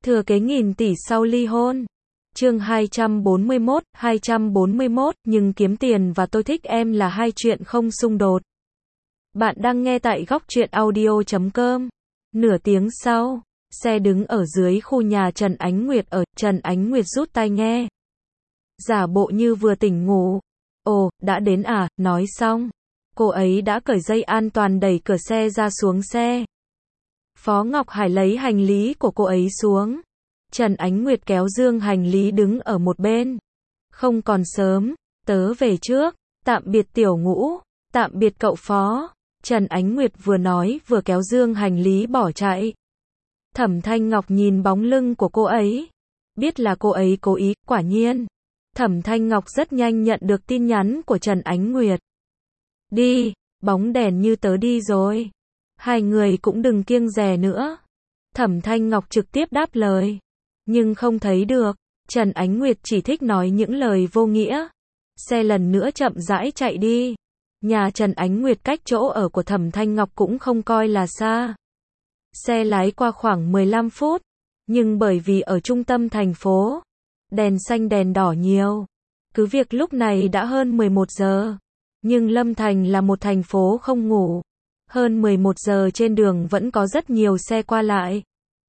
Thừa kế nghìn tỷ sau ly hôn. Chương 241, nhưng kiếm tiền và tôi thích em là hai chuyện không xung đột. Bạn đang nghe tại góc truyện audio.com. Nửa tiếng sau, xe đứng ở dưới khu nhà Trần Ánh Nguyệt Trần Ánh Nguyệt rút tai nghe. Giả bộ như vừa tỉnh ngủ. Ồ, đã đến à, nói xong. Cô ấy đã cởi dây an toàn đẩy cửa xe ra xuống xe. Phó Ngọc Hải lấy hành lý của cô ấy xuống. Trần Ánh Nguyệt kéo dương hành lý đứng ở một bên. Không còn sớm, tớ về trước, tạm biệt Tiểu Ngũ, tạm biệt cậu Phó. Trần Ánh Nguyệt vừa nói vừa kéo dương hành lý bỏ chạy. Thẩm Thanh Ngọc nhìn bóng lưng của cô ấy. Biết là cô ấy cố ý, quả nhiên. Thẩm Thanh Ngọc rất nhanh nhận được tin nhắn của Trần Ánh Nguyệt. Đi, bóng đèn như tớ đi rồi. Hai người cũng đừng kiêng dè nữa. Thẩm Thanh Ngọc trực tiếp đáp lời. Nhưng không thấy được. Trần Ánh Nguyệt chỉ thích nói những lời vô nghĩa. Xe lần nữa chậm rãi chạy đi. Nhà Trần Ánh Nguyệt cách chỗ ở của Thẩm Thanh Ngọc cũng không coi là xa. Xe lái qua khoảng 15 phút. Nhưng bởi vì ở trung tâm thành phố, đèn xanh đèn đỏ nhiều. Cứ việc lúc này đã hơn 11 giờ. Nhưng Lâm Thành là một thành phố không ngủ. Hơn 11 giờ trên đường vẫn có rất nhiều xe qua lại.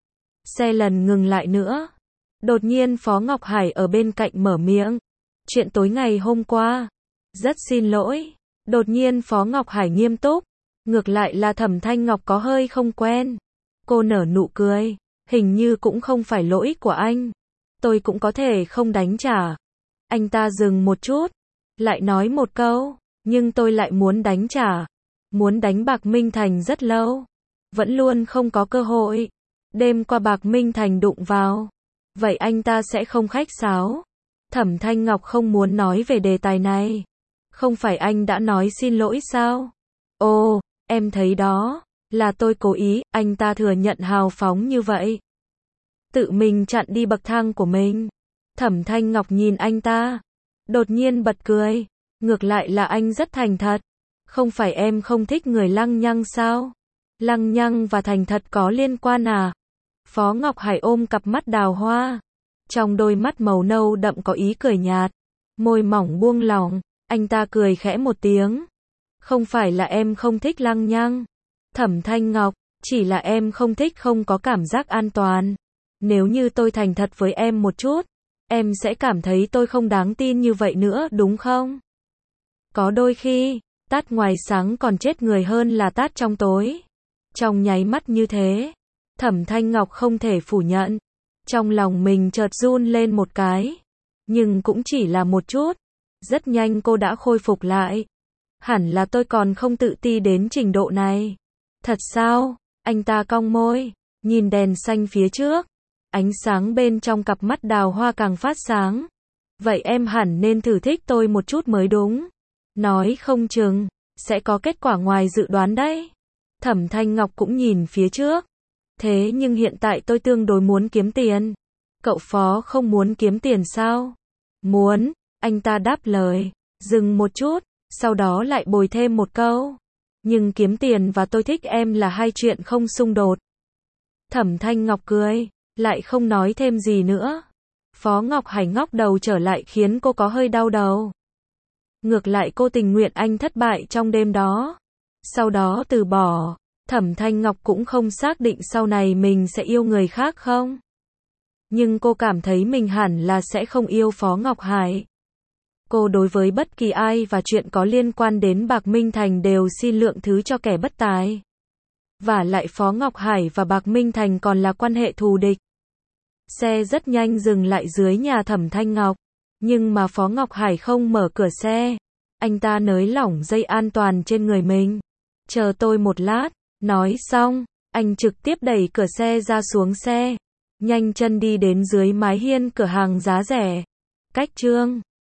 Xe lần ngừng lại nữa. Đột nhiên Phó Ngọc Hải ở bên cạnh mở miệng. Chuyện tối ngày hôm qua. Rất xin lỗi. Đột nhiên Phó Ngọc Hải nghiêm túc. Ngược lại là Thẩm Thanh Ngọc có hơi không quen. Cô nở nụ cười. Hình như cũng không phải lỗi của anh. Tôi cũng có thể không đánh trả. Anh ta dừng một chút. Lại nói một câu. Nhưng tôi lại muốn đánh trả. Muốn đánh Bạc Minh Thành rất lâu. Vẫn luôn không có cơ hội. Đêm qua Bạc Minh Thành đụng vào. Vậy anh ta sẽ không khách sáo. Thẩm Thanh Ngọc không muốn nói về đề tài này. Không phải anh đã nói xin lỗi sao? Ồ, em thấy đó. Là tôi cố ý, anh ta thừa nhận hào phóng như vậy. Tự mình chặn đi bậc thang của mình. Thẩm Thanh Ngọc nhìn anh ta. Đột nhiên bật cười. Ngược lại là anh rất thành thật. Không phải em không thích người lăng nhăng sao? Lăng nhăng và thành thật có liên quan à? Phó Ngọc Hải ôm cặp mắt đào hoa. Trong đôi mắt màu nâu đậm có ý cười nhạt. Môi mỏng buông lỏng. Anh ta cười khẽ một tiếng. Không phải là em không thích lăng nhăng. Thẩm Thanh Ngọc, chỉ là em không thích không có cảm giác an toàn. Nếu như tôi thành thật với em một chút, em sẽ cảm thấy tôi không đáng tin như vậy nữa đúng không? Có đôi khi, tát ngoài sáng còn chết người hơn là tát trong tối. Trong nháy mắt như thế, Thẩm Thanh Ngọc không thể phủ nhận. Trong lòng mình chợt run lên một cái. Nhưng cũng chỉ là một chút. Rất nhanh cô đã khôi phục lại. Hẳn là tôi còn không tự ti đến trình độ này. Thật sao? Anh ta cong môi, nhìn đèn xanh phía trước. Ánh sáng bên trong cặp mắt đào hoa càng phát sáng. Vậy em hẳn nên thử thích tôi một chút mới đúng. Nói không chừng sẽ có kết quả ngoài dự đoán đấy. Thẩm Thanh Ngọc cũng nhìn phía trước. Thế nhưng hiện tại tôi tương đối muốn kiếm tiền. Cậu Phó không muốn kiếm tiền sao? Muốn, anh ta đáp lời. Dừng một chút, sau đó lại bồi thêm một câu. Nhưng kiếm tiền và tôi thích em là hai chuyện không xung đột. Thẩm Thanh Ngọc cười, lại không nói thêm gì nữa. Phó Ngọc Hải ngóc đầu trở lại khiến cô có hơi đau đầu. Ngược lại cô tình nguyện anh thất bại trong đêm đó. Sau đó từ bỏ. Thẩm Thanh Ngọc cũng không xác định sau này mình sẽ yêu người khác không. Nhưng cô cảm thấy mình hẳn là sẽ không yêu Phó Ngọc Hải. Cô đối với bất kỳ ai và chuyện có liên quan đến Bạc Minh Thành đều xin lượng thứ cho kẻ bất tài. Vả lại Phó Ngọc Hải và Bạc Minh Thành còn là quan hệ thù địch. Xe rất nhanh dừng lại dưới nhà Thẩm Thanh Ngọc. Nhưng mà Phó Ngọc Hải không mở cửa xe. Anh ta nới lỏng dây an toàn trên người mình. Chờ tôi một lát. Nói xong, anh trực tiếp đẩy cửa xe ra xuống xe. Nhanh chân đi đến dưới mái hiên cửa hàng giá rẻ. Cách chương